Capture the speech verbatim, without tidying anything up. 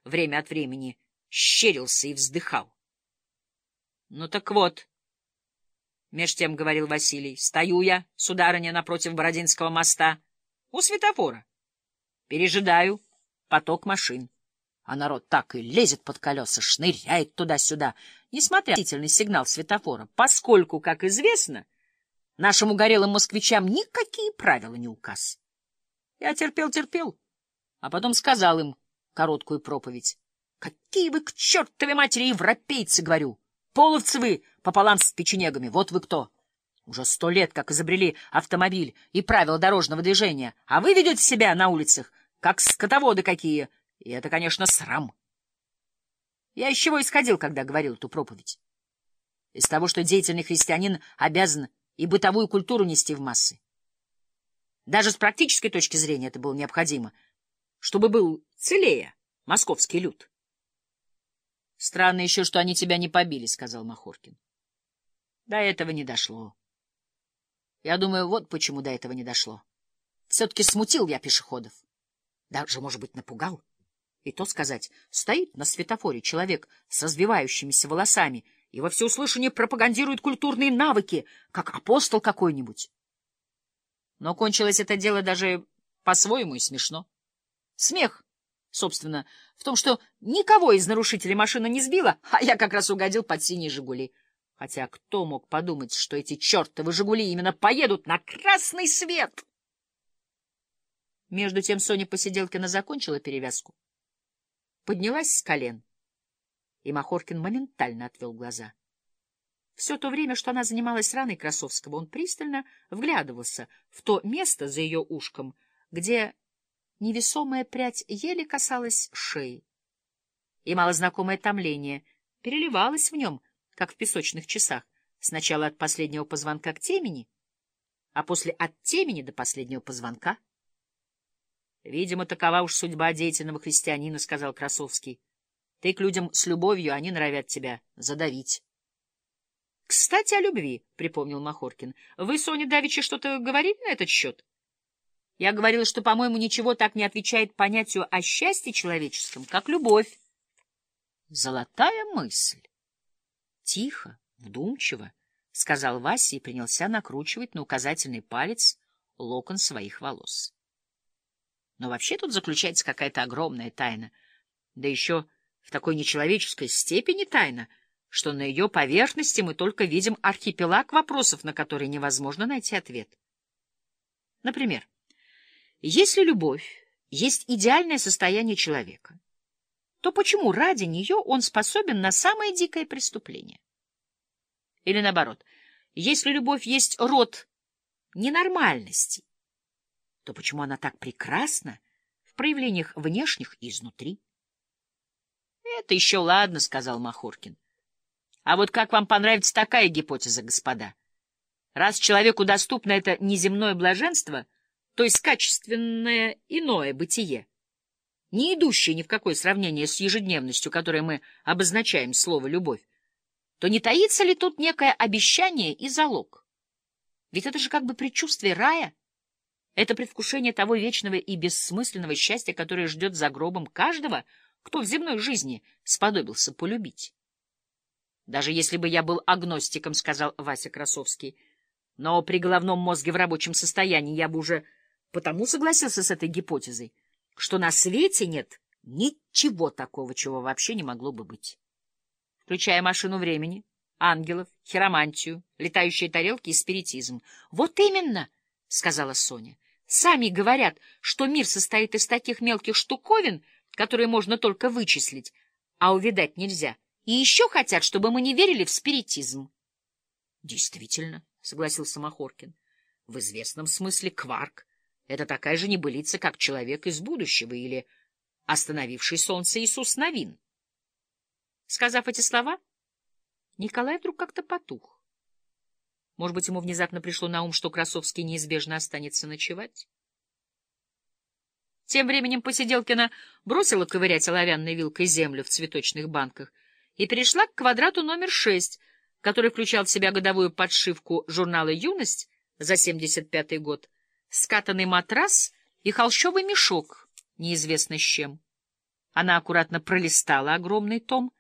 время от времени щерился и вздыхал. — Ну так вот, — меж тем говорил Василий, — стою я, сударыня, напротив Бородинского моста, у светофора. Пережидаю поток машин. А народ так и лезет под колеса, шныряет туда-сюда, несмотря на длительный сигнал светофора, поскольку, как известно, нашим угорелым москвичам никакие правила не указ. Я терпел-терпел, а потом сказал им короткую проповедь. Какие вы к чертовой матери европейцы, говорю! Половцы вы пополам с печенегами, вот вы кто! Уже сто лет, как изобрели автомобиль и правила дорожного движения, а вы ведете себя на улицах, как скотоводы какие, и это, конечно, срам. Я из чего исходил, когда говорил эту проповедь? Из того, что деятельный христианин обязан и бытовую культуру нести в массы. Даже с практической точки зрения это было необходимо, чтобы был целее московский люд. — Странно еще, что они тебя не побили, — сказал Махоркин. — До этого не дошло. Я думаю, вот почему до этого не дошло. Все-таки смутил я пешеходов. Даже, может быть, напугал. И то сказать, стоит на светофоре человек с развивающимися волосами и во всеуслышание пропагандирует культурные навыки, как апостол какой-нибудь. Но кончилось это дело даже по-своему и смешно. Смех, собственно, в том, что никого из нарушителей машина не сбила, а я как раз угодил под синие «Жигули». Хотя кто мог подумать, что эти чертовы «Жигули» именно поедут на красный свет? Между тем Соня Посиделкина закончила перевязку, поднялась с колен, и Махоркин моментально отвел глаза. Все то время, что она занималась раной Красовского, он пристально вглядывался в то место за ее ушком, где невесомая прядь еле касалась шеи, и малознакомое томление переливалось в нем, как в песочных часах, сначала от последнего позвонка к темени, а после от темени до последнего позвонка. — Видимо, такова уж судьба деятельного христианина, — сказал Красовский. — Ты к людям с любовью, они норовят тебя задавить. — Кстати, о любви, — припомнил Махоркин. — Вы, Соня, давеча что-то говорили на этот счет? Я говорила, что, по-моему, ничего так не отвечает понятию о счастье человеческом, как любовь. Золотая мысль. Тихо, вдумчиво, — сказал Вася и принялся накручивать на указательный палец локон своих волос. Но вообще тут заключается какая-то огромная тайна, да еще в такой нечеловеческой степени тайна, что на ее поверхности мы только видим архипелаг вопросов, на которые невозможно найти ответ. Например, если любовь есть идеальное состояние человека, то почему ради нее он способен на самое дикое преступление? Или наоборот, если любовь есть род ненормальности, то почему она так прекрасна в проявлениях внешних и изнутри? — Это еще ладно, — сказал Махоркин. — А вот как вам понравится такая гипотеза, господа? Раз человеку доступно это неземное блаженство, то есть качественное иное бытие, не идущее ни в какое сравнение с ежедневностью, которой мы обозначаем слово «любовь», то не таится ли тут некое обещание и залог? Ведь это же как бы предчувствие рая. Это предвкушение того вечного и бессмысленного счастья, которое ждет за гробом каждого, кто в земной жизни сподобился полюбить. Даже если бы я был агностиком, — сказал Вася Красовский, — но при головном мозге в рабочем состоянии я бы уже потому согласился с этой гипотезой, что на свете нет ничего такого, чего вообще не могло бы быть. Включая машину времени, ангелов, хиромантию, летающие тарелки и спиритизм. — Вот именно, — сказала Соня. — Сами говорят, что мир состоит из таких мелких штуковин, которые можно только вычислить, а увидать нельзя. И еще хотят, чтобы мы не верили в спиритизм. — Действительно, — согласился Махоркин, — в известном смысле кварк — это такая же небылица, как человек из будущего или остановивший солнце Иисус Навин. Сказав эти слова, Николай вдруг как-то потух. Может быть, ему внезапно пришло на ум, что Красовский неизбежно останется ночевать? Тем временем Посиделкина бросила ковырять оловянной вилкой землю в цветочных банках и перешла к квадрату номер шесть, который включал в себя годовую подшивку журнала «Юность» за семьдесят пятый год, скатанный матрас и холщовый мешок, неизвестно с чем. Она аккуратно пролистала огромный том,